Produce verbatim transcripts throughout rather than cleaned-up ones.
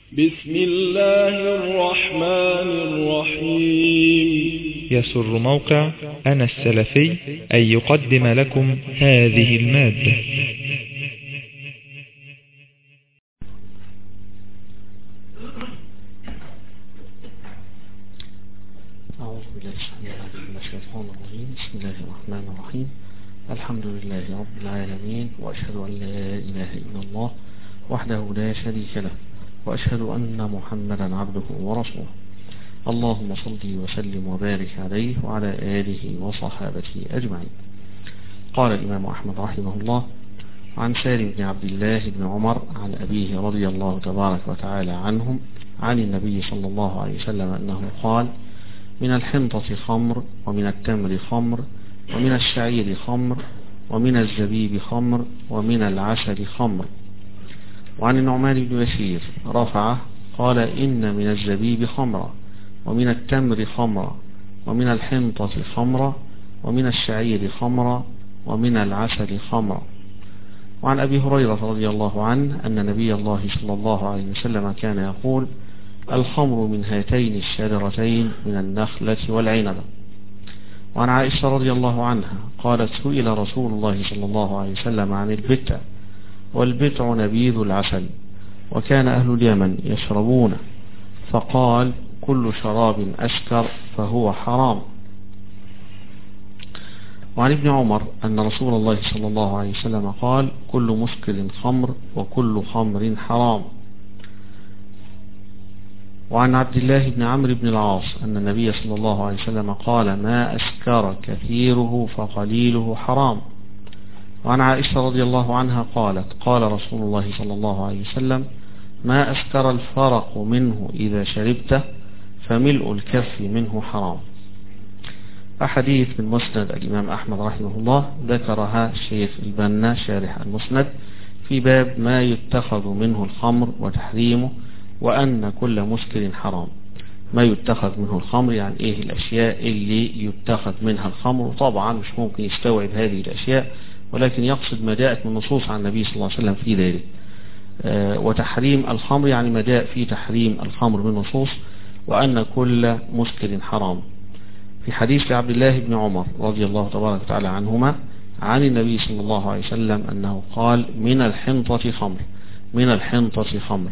بسم الله الرحمن الرحيم. يسر موقع أنا السلفي أن يقدم لكم هذه المادة. أعوذ بالله من الشيطان الرجيم. بسم الله الرحمن الرحيم. الحمد لله رب العالمين، وأشهد أن لا إله إلا الله وحده لا شريك له، وأشهد أن محمدا عبده ورسوله. اللهم صل وسلم وبارك عليه وعلى آله وصحابته أجمعين. قال الإمام أحمد رحمه الله: عن سالم بن عبد الله بن عمر عن أبيه رضي الله تبارك وتعالى عنهم عن النبي صلى الله عليه وسلم أنه قال: من الحنطة خمر، ومن التمر خمر، ومن الشعير خمر، ومن الزبيب خمر، ومن العسل خمر. وعن النعمان بن بشير رفعه قال: إن من الزبيب خمرا، ومن التمر خمرا، ومن الحنطة خمرا، ومن الشعير خمرا، ومن العسل خمرا. وعن أبي هريرة رضي الله عنه أن نبي الله صلى الله عليه وسلم كان يقول: الخمر من هاتين الشجرتين من النخلة والعنبة. وعن عائشة رضي الله عنها قالت: سئل رسول الله صلى الله عليه وسلم عن البتع، والبتع نبيذ العسل، وكان أهل اليمن يشربونه، فقال: كل شراب أسكر فهو حرام. وعن ابن عمر أن رسول الله صلى الله عليه وسلم قال: كل مسكر خمر، وكل خمر حرام. وعن عبد الله بن عمرو بن العاص أن النبي صلى الله عليه وسلم قال: ما أسكر كثيره فقليله حرام. وعن عائشة رضي الله عنها قالت: قال رسول الله صلى الله عليه وسلم: ما أسكر الفرق منه إذا شربته فملء الكف منه حرام. أحاديث من مسند الإمام أحمد رحمه الله ذكرها الشيخ البنا شارح المسند في باب ما يتخذ منه الخمر وتحريمه، وأن كل مسكر حرام. ما يتخذ منه الخمر يعني إيه الأشياء اللي يتخذ منها الخمر، طبعا مش ممكن يستوعب هذه الأشياء، ولكن يقصد ما جاءت من نصوص عن النبي صلى الله عليه وسلم في ذلك. آه وتحريم الخمر يعني ما جاء في تحريم الخمر من نصوص، وأن كل مسكر حرام. في حديث عبد الله بن عمر رضي الله تبارك وتعالى عنهما عن النبي صلى الله عليه وسلم أنه قال: من الحنطة خمر، من الحنطة خمر.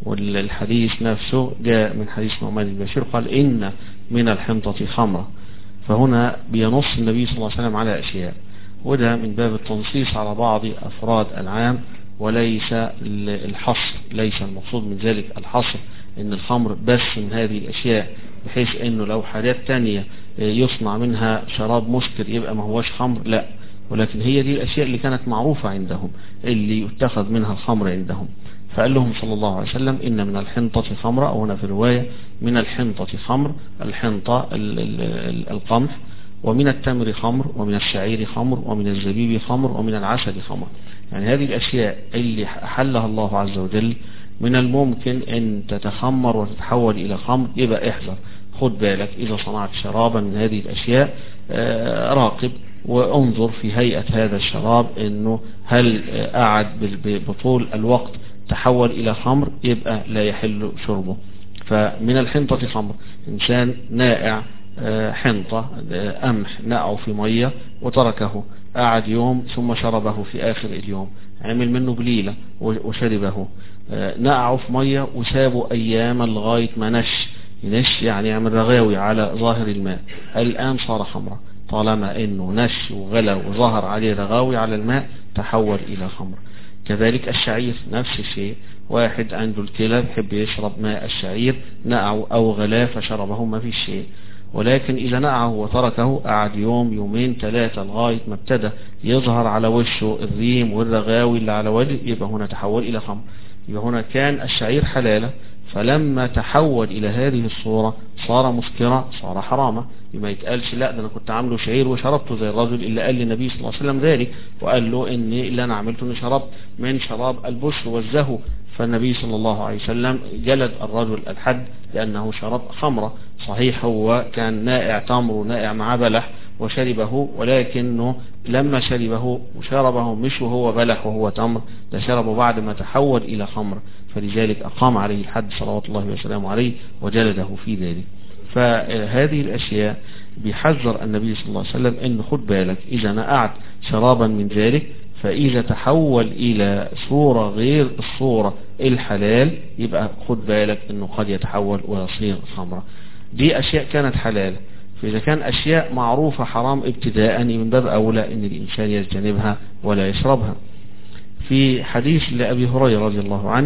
والحديث نفسه جاء من حديث نعمان بن بشير قال: إن من الحنطة خمرة. فهنا بينص النبي صلى الله عليه وسلم على أشياء، وده من باب التنصيص على بعض أفراد العام وليس الحصر. ليس المقصود من ذلك الحصر إن الخمر بس من هذه الأشياء، بحيث إنه لو حاجات تانية يصنع منها شراب مسكر يبقى ما هوش خمر، لا، ولكن هي دي الأشياء اللي كانت معروفة عندهم اللي يتخذ منها الخمر عندهم. فقال لهم صلى الله عليه وسلم: إن من الحنطة خمرة، أو هنا في الرواية من الحنطة خمر، الحنطة القمح، ومن التمر خمر، ومن الشعير خمر، ومن الزبيب خمر، ومن العسل خمر. يعني هذه الأشياء اللي أحلها الله عز وجل من الممكن أن تتخمر وتتحول إلى خمر، يبقى احذر، خد بالك إذا صنعت شرابا من هذه الأشياء، راقب وانظر في هيئة هذا الشراب أنه هل قعد بطول الوقت تحول إلى خمر، يبقى لا يحل شربه. فمن الحنطة خمر، إنسان نائع حنطة قمح نقعه في مية وتركه، قعد يوم ثم شربه في آخر اليوم، عمل منه بليلة وشربه، نقعه في مية وسابه أياما لغاية ما نش نش يعني يعمل رغاوي على ظاهر الماء، الآن صار خمرة. طالما إنه نش وغلى وظهر عليه رغاوي على الماء تحول إلى خمر. كذلك الشعير نفس الشيء، واحد عنده الكلى بيحب يشرب ماء الشعير، نقعه أو غلاه فشربه ما فيش شيء. ولكن إذا نقعه وتركه قعد يوم يومين ثلاثة لغاية ما ابتدى يظهر على وشه الريم والرغاوي اللي على وجهه، يبقى هنا تحول إلى خمر. يبقى هنا كان الشعير حلالة، فلما تحول إلى هذه الصورة صار مسكرا، صار حراما. ما يتقالش لا ده أنا كنت عامله شعير وشربته، زي الرجل اللي قال للنبي صلى الله عليه وسلم ذلك وقال له إن اللي أنا عملته إني شربت من شراب البشر والزهو، فالنبي صلى الله عليه وسلم جلد الرجل الحد لأنه شرب خمرة. صحيح هو كان نائع تمر ونائع مع بلح، وشربه، ولكنه لما شربه وشربه مش وهو بلح وهو تمر، ده شربه بعد ما تحول إلى خمر، فلذلك أقام عليه الحد صلوات الله وسلامه عليه وجلده في ذلك. فهذه الأشياء بيحذر النبي صلى الله عليه وسلم إن خد بالك إذا نقعت شرابا من ذلك، فإذا تحول إلى صورة غير الصورة الحلال يبقى خد بالك إنه قد يتحول ويصير خمرة. دي أشياء كانت حلال، فإذا كان أشياء معروفة حرام ابتداء من باب أولى إن الإنسان يجتنبها ولا يشربها. في حديث لأبي هريرة رضي الله عنه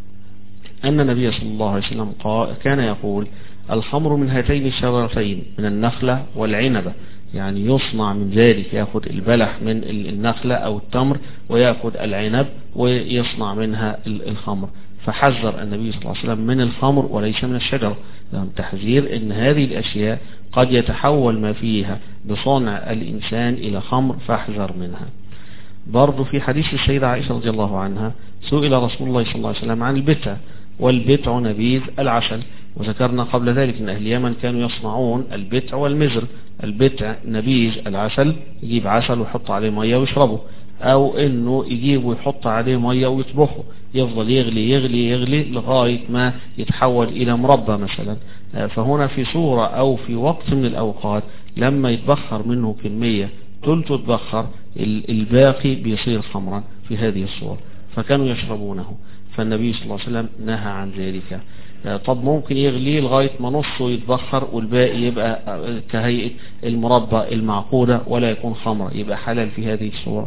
أن النبي صلى الله عليه وسلم كان يقول الخمر من هاتين الشجرتين، من النخلة والعنبة، يعني يصنع من ذلك، يأخذ البلح من النخلة أو التمر ويأخذ العنب ويصنع منها الخمر. فحذر النبي صلى الله عليه وسلم من الخمر وليس من الشجرة، لهم تحذير ان هذه الأشياء قد يتحول ما فيها بصنع الإنسان إلى خمر، فاحذر منها. برضو في حديث السيدة عائشة رضي الله عنها سئل رسول الله صلى الله عليه وسلم عن البتع، والبتع نبيذ العسل، وذكرنا قبل ذلك ان اهل اليمن كانوا يصنعون البتع والمزر. البتع نبيذ العسل، يجيب عسل ويحط عليه ميه ويشربه، او انه يجيب ويحط عليه ميه ويطبخه، يفضل يغلي يغلي يغلي لغاية ما يتحول الى مربى مثلا. فهنا في صورة او في وقت من الاوقات لما يتبخر منه كمية ثلث تبخر، الباقي بيصير خمرا في هذه الصورة، فكانوا يشربونه. فالنبي صلى الله عليه وسلم نهى عن ذلك. طب ممكن يغلي لغاية ما نصه يتبخر والباقي يبقى كهيئة المربى المعقودة ولا يكون خمر، يبقى حلال في هذه الصورة.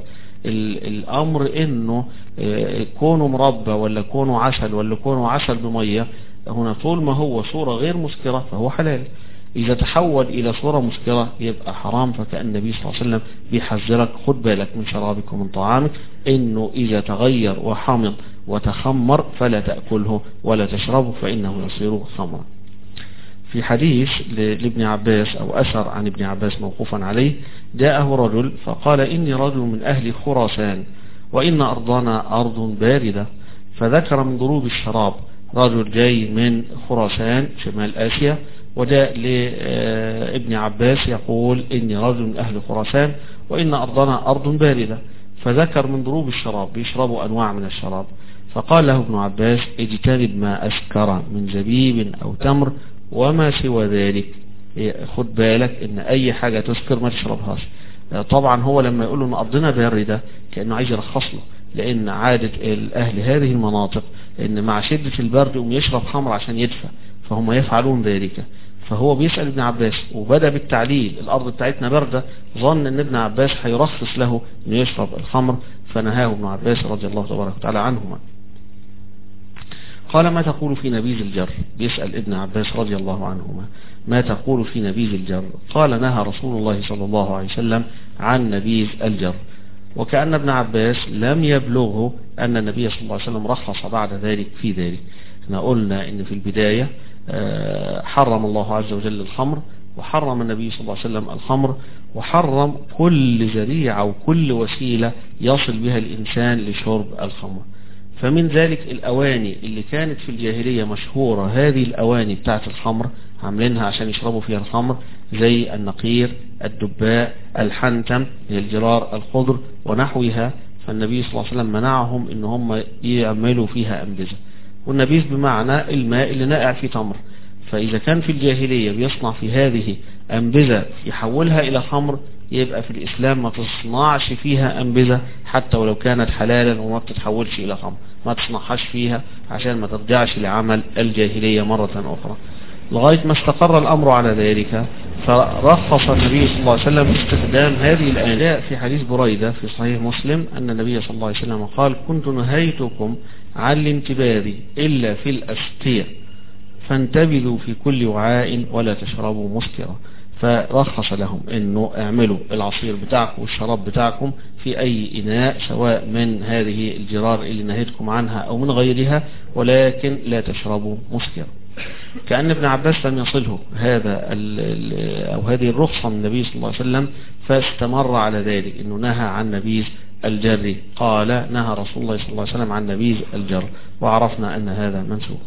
الأمر إنه كونه مربى ولا كونه عسل ولا كونه عسل بمية، هنا طول ما هو صورة غير مسكرة فهو حلال. إذا تحول إلى صورة مسكرة يبقى حرام. فكأن النبي صلى الله عليه وسلم بيحذرك خد بالك من شرابك ومن طعامك، إنه إذا تغير وحمض وتخمر فلا تأكله ولا تشربه فإنه يصير خمرا. في حديث لابن عباس أو أثر عن ابن عباس موقوفا عليه، جاءه رجل فقال إني رجل من أهل خراسان وإن أرضنا أرض باردة، فذكر من ضروب الشراب. رجل جاي من خراسان شمال آسيا وجاء لابن عباس يقول إني رجل من أهل خراسان وإن أرضنا أرض باردة، فذكر من ضروب الشراب، بيشربوا أنواع من الشراب. فقال له ابن عباس اجتنب ما أسكر من زبيب أو تمر وما سوى ذلك، خد بالك ان اي حاجة تسكر ما تشربهاش. طبعا هو لما يقول له ان ارضنا باردة كأنه عايز يرخص له، لان عادة الاهل هذه المناطق ان مع شدة البرد يقوم يشرب خمر عشان يدفى، فهم يفعلون ذلك. فهو بيسأل ابن عباس وبدأ بالتعليل، الارض بتاعتنا باردة، ظن ان ابن عباس هيرخص له انه يشرب الخمر، فنهاه ابن عباس رضي الله تبارك وتعالى عنهما. قال ما تقول في نبيذ الجر؟ بيسأل ابن عباس رضي الله عنهما ما تقول في نبيذ الجر؟ قال نهى رسول الله صلى الله عليه وسلم عن نبيذ الجر. وكأن ابن عباس لم يبلغه أن النبي صلى الله عليه وسلم رخص بعد ذلك في ذلك. احنا قلنا ان في البداية حرم الله عز وجل الخمر، وحرم النبي صلى الله عليه وسلم الخمر، وحرم كل ذريعة وكل وسيلة يصل بها الإنسان لشرب الخمر. فمن ذلك الأواني اللي كانت في الجاهلية مشهورة، هذه الأواني بتاعت الخمر عاملينها عشان يشربوا فيها الخمر، زي النقير، الدباء، الحنتم، الجرار الخضر ونحوها. فالنبي صلى الله عليه وسلم منعهم ان هم يعملوا فيها أنبذة. والنبيذ بمعنى الماء اللي نائع في تمر. فإذا كان في الجاهلية بيصنع في هذه أنبذة يحولها إلى خمر، يبقى في الإسلام ما تصنعش فيها أنبذة حتى ولو كانت حلالا وما بتتحولش إلى خمر، ما تصنعهاش فيها عشان ما ترجعش لعمل الجاهلية مرة أخرى، لغاية ما استقر الأمر على ذلك. فرخص النبي صلى الله عليه وسلم استخدام هذه الآلات. في حديث بريدة في صحيح مسلم أن النبي صلى الله عليه وسلم قال كنت نهيتكم عن الانتباذ إلا في الأسقية، فانتبذوا في كل وعاء ولا تشربوا مسكرا. فرخص لهم انه اعملوا العصير بتاعكم والشراب بتاعكم في اي اناء، سواء من هذه الجرار اللي نهيتكم عنها او من غيرها، ولكن لا تشربوا مسكرا. كأن ابن عباس لم يصله هذا او هذه الرخصة من النبي صلى الله عليه وسلم، فاستمر على ذلك انه نهى عن نبيذ الجر. قال نهى رسول الله صلى الله عليه وسلم عن نبيذ الجر، وعرفنا ان هذا منسوخ.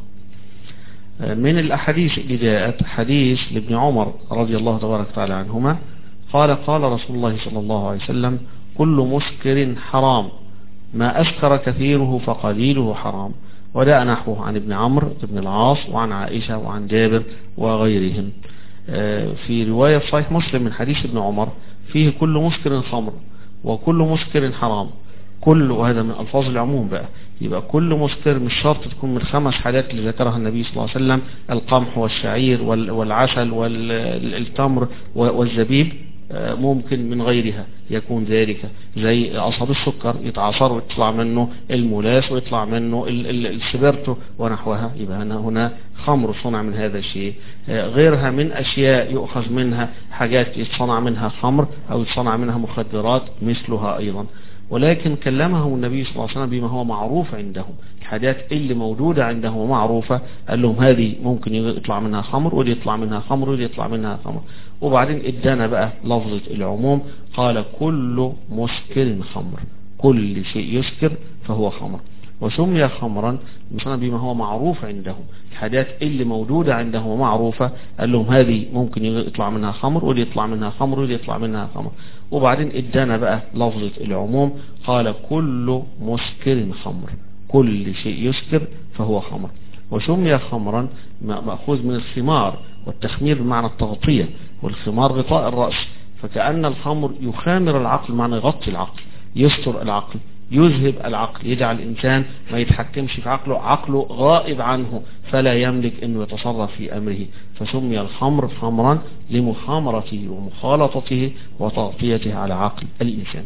من الأحاديث اللي جاءت حديث لابن عمر رضي الله تبارك وتعالى عنهما قال قال رسول الله صلى الله عليه وسلم كل مسكر حرام ما أسكر كثيره فقليله حرام. وجاء نحوه عن ابن عمرو بن العاص وعن عائشة وعن جابر وغيرهم. في رواية صحيح مسلم من حديث ابن عمر فيه كل مسكر خمر وكل مسكر حرام. كل، وهذا من ألفاظ العموم بقى، يبقى كل مسكر مش شرط تكون من الخمس حاجات اللي ذكرها النبي صلى الله عليه وسلم: القمح والشعير والعسل والتمر والزبيب، ممكن من غيرها يكون ذلك، زي عصب السكر يتعصر ويطلع منه المولاس ويطلع منه السبرتو ونحوها، يبقى هنا خمر صنع من هذا الشيء. غيرها من أشياء يؤخذ منها حاجات يتصنع منها خمر أو يتصنع منها مخدرات مثلها أيضا. ولكن كلمهم النبي صلى الله عليه وسلم بما هو معروف عندهم، الحاجات اللي موجودة عندهم ومعروفة، قال لهم هذه ممكن يطلع منها خمر ودي يطلع منها خمر ودي يطلع منها خمر. وبعدين ادانا بقى لفظة العموم، قال كل مسكر خمر، كل شيء يسكر فهو خمر. وسمي خمرا بما هو معروف عندهم، الحاجات اللي موجودة عندهم ومعروفة، قال لهم هذه ممكن يطلع منها خمر ودي يطلع منها خمر ودي يطلع منها خمر. وبعدين ادانا بقى لفظة العموم، قال كل مسكر خمر، كل شيء يسكر فهو خمر. وسمي خمرا مأخوذ من الخمار، والتخمير بمعنى التغطية، والخمار غطاء الرأس، فكأن الخمر يخامر العقل، معنى يغطي العقل، يستر العقل، يذهب العقل، يجعل الإنسان ما يتحكمش في عقله، عقله غائب عنه فلا يملك أنه يتصرف في أمره. فسمي الخمر خمرا لمخامرته ومخالطته وتغطيته على عقل الإنسان.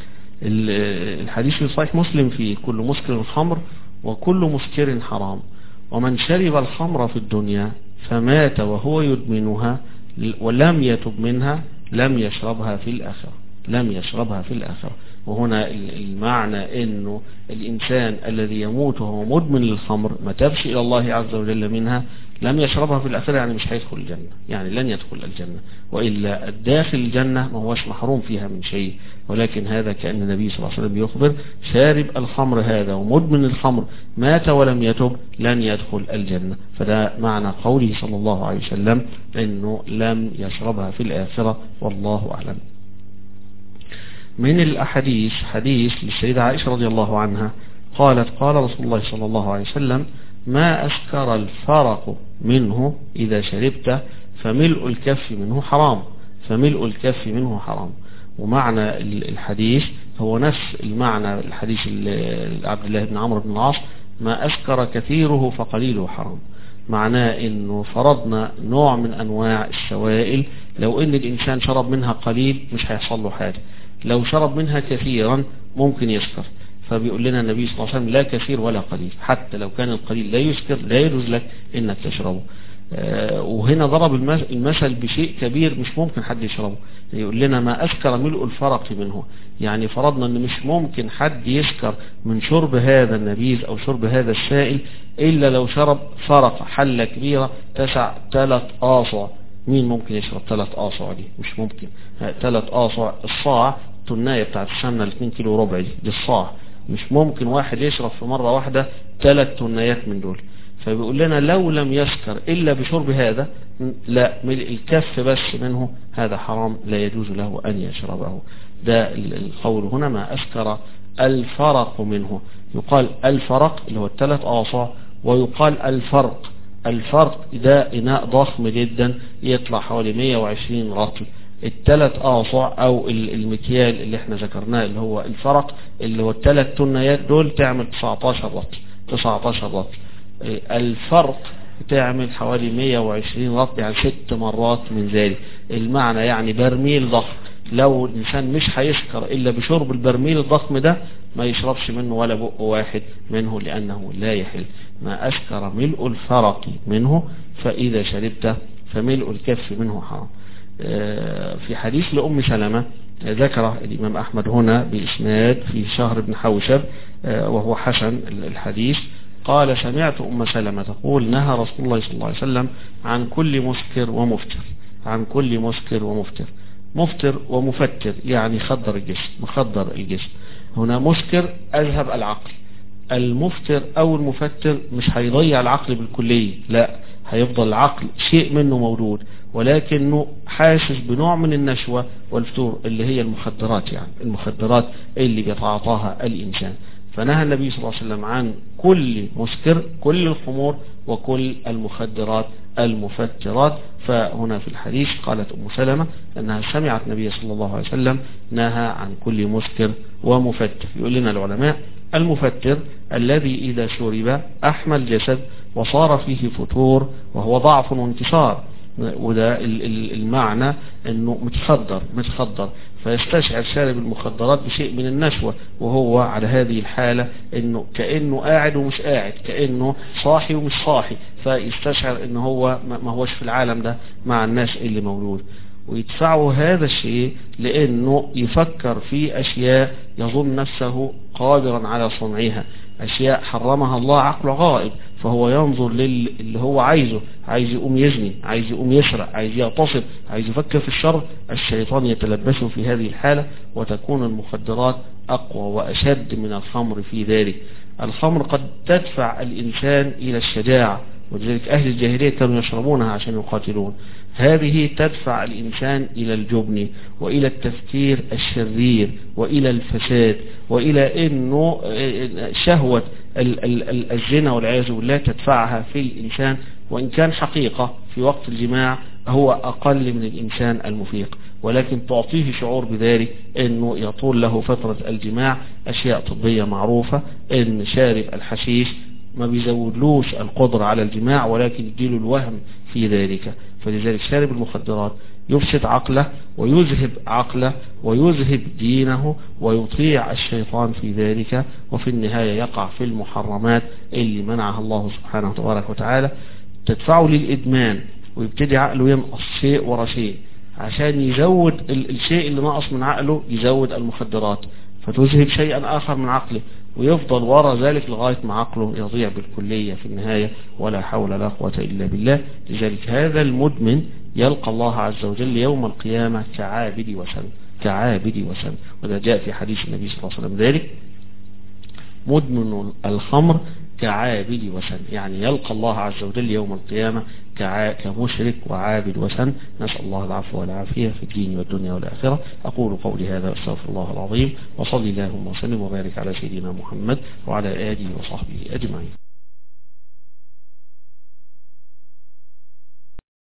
الحديث في صحيح مسلم في كل مسكر خمر وكل مسكر حرام. ومن شرب الخمر في الدنيا فمات وهو يدمنها ولم يتب منها لم يشربها في الآخرة، لم يشربها في الآخرة. وهنا المعنى انه الانسان الذي يموت وهو مدمن للخمر ما تبش الى الله عز وجل منها لم يشربها في الاخره، يعني مش هيدخل الجنه، يعني لن يدخل الجنه. والا الداخل الجنه ما هوش محروم فيها من شيء، ولكن هذا كأن النبي صلى الله عليه وسلم يخبر شارب الخمر هذا ومدمن الخمر مات ولم يتب لن يدخل الجنه. فده معنى قوله صلى الله عليه وسلم انه لم يشربها في الاخره، والله اعلم. من الأحاديث حديث للسيدة عائشة رضي الله عنها قالت قال رسول الله صلى الله عليه وسلم ما أسكر الفرق منه إذا شربت فملء الكف منه حرام، فملء الكف منه حرام. ومعنى الحديث هو نفس المعنى الحديث عبد الله بن عمرو بن العاص ما أسكر كثيره فقليله حرام. معناه انه فرضنا نوع من انواع السوائل لو ان الانسان شرب منها قليل مش هيحصل له حاجة، لو شرب منها كثيرا ممكن يسكر. فبيقول لنا النبي صلى الله عليه وسلم لا كثير ولا قليل، حتى لو كان القليل لا يسكر لا يجوز لك انك تشربه. آه وهنا ضرب المثل بشيء كبير مش ممكن حد يشربه، يقول لنا ما أسكر ملء الفرق منه، يعني فرضنا ان مش ممكن حد يسكر من شرب هذا النبيذ او شرب هذا السائل الا لو شرب فرق حلة كبيرة تسع ثلاث آصع. مين ممكن يشرب ثلاث آصع دي؟ مش ممكن. ثلاث آصع الصاع التناية بتاعت السمنة الاثنين كيلو ربع دي, دي الصاع، مش ممكن واحد يشرب في مرة واحدة ثلاث تنايات من دول. فبيقول لنا لو لم يسكر إلا بشرب هذا لا ملء الكف بس منه هذا حرام لا يجوز له أن يشربه. ده القول هنا ما أسكر الفرق منه. يقال الفرق اللي هو الثلاث آصع، ويقال الفرق. الفرق ده إناء ضخم جدا يطلع حوالي مئة وعشرين رطل. الثلاث آصع أو المكيال اللي احنا ذكرناه اللي هو الفرق اللي هو الثلاث تنيات دول تعمل تسعة عشر رطل تسعة عشر رطل. الفرق تعمل حوالي مئة وعشرين رطل، يعني ست مرات من ذلك. المعنى يعني برميل ضخم، لو الإنسان مش هيسكر إلا بشرب البرميل الضخم ده ما يشربش منه ولا بق واحد منه لأنه لا يحل. ما أسكر ملء الفرق منه فإذا شربته فملء الكف منه حرام. في حديث لأم سلمة ذكر الإمام أحمد هنا بإسناد في شهر بن حوشب وهو حسن الحديث، قال سمعت أم سلمة تقول نهى رسول الله صلى الله عليه وسلم عن كل مسكر ومفتر، عن كل مسكر ومفتر. مفتر ومفتر يعني خدر الجسم، مخدر الجسم. هنا مسكر أذهب العقل، المفتر أو المفتر مش هيضيع العقل بالكلية، لا هيفضل العقل شيء منه موجود، ولكنه حاسس بنوع من النشوة والفتور اللي هي المخدرات، يعني المخدرات اللي بيتعاطاها الإنسان. فنهى النبي صلى الله عليه وسلم عن كل مسكر، كل الخمور وكل المخدرات المفترات. فهنا في الحديث قالت أم سلمة أنها سمعت النبي صلى الله عليه وسلم نهى عن كل مسكر ومفتر. يقول لنا العلماء المفتر الذي إذا شرب أحمى الجسد وصار فيه فتور وهو ضعف وانتصار، وده المعنى انه متخدر متخدر فيستشعر شارب المخدرات بشيء من النشوة، وهو على هذه الحالة انه كأنه قاعد ومش قاعد، كأنه صاحي ومش صاحي، فيستشعر انه هو ما هوش في العالم ده مع الناس اللي موجود، ويدفعه هذا الشيء لانه يفكر في اشياء يظن نفسه قادرا على صنعها، اشياء حرمها الله عقله غائب، فهو ينظر للي هو عايزه، عايز يقوم يزني، عايز يقوم يسرق، عايز يغتصب، عايز يفكر في الشر. الشيطان يتلبسه في هذه الحالة، وتكون المخدرات أقوى وأشد من الخمر في ذلك. الخمر قد تدفع الإنسان إلى الشجاعة، ولذلك أهل الجاهلية كانوا يشربونها عشان يقاتلون. هذه تدفع الإنسان إلى الجبن وإلى التفكير الشرير وإلى الفساد وإلى أنه شهوة الزنا والعياذ بالله تدفعها في الإنسان، وإن كان حقيقة في وقت الجماع هو أقل من الإنسان المفيق، ولكن تعطيه شعور بذلك أنه يطول له فترة الجماع. أشياء طبية معروفة أن شارب الحشيش ما بيزودلوش القدرة على الجماع، ولكن يديله الوهم في ذلك. فلذلك شارب المخدرات يفسد عقله ويذهب عقله ويذهب دينه ويطيع الشيطان في ذلك، وفي النهاية يقع في المحرمات اللي منعها الله سبحانه تبارك وتعالى، تدفعه للإدمان، ويبتدي عقله ينقص شيء ورا شيء عشان يزود الشيء اللي نقص من عقله، يزود المخدرات فتذهب شيئا آخر من عقله، ويفضل وراء ذلك لغاية ما عقله يضيع بالكلية في النهاية، ولا حول ولا قوة إلا بالله. لذلك هذا المدمن يلقى الله عز وجل يوم القيامة كعابد وسن، كعابد وسن. وذا جاء في حديث النبي صلى الله عليه وسلم ذلك: مدمن الخمر كعابد وسن، يعني يلقى الله عز وجل يوم القيامة كمشرك وعابد وسن. نسأل الله العفو والعافية في الدين والدنيا والآخرة. أقول قولي هذا واستغفر الله العظيم، وصلي اللهم وسلم وبارك على سيدنا محمد وعلى آله وصحبه أجمعين.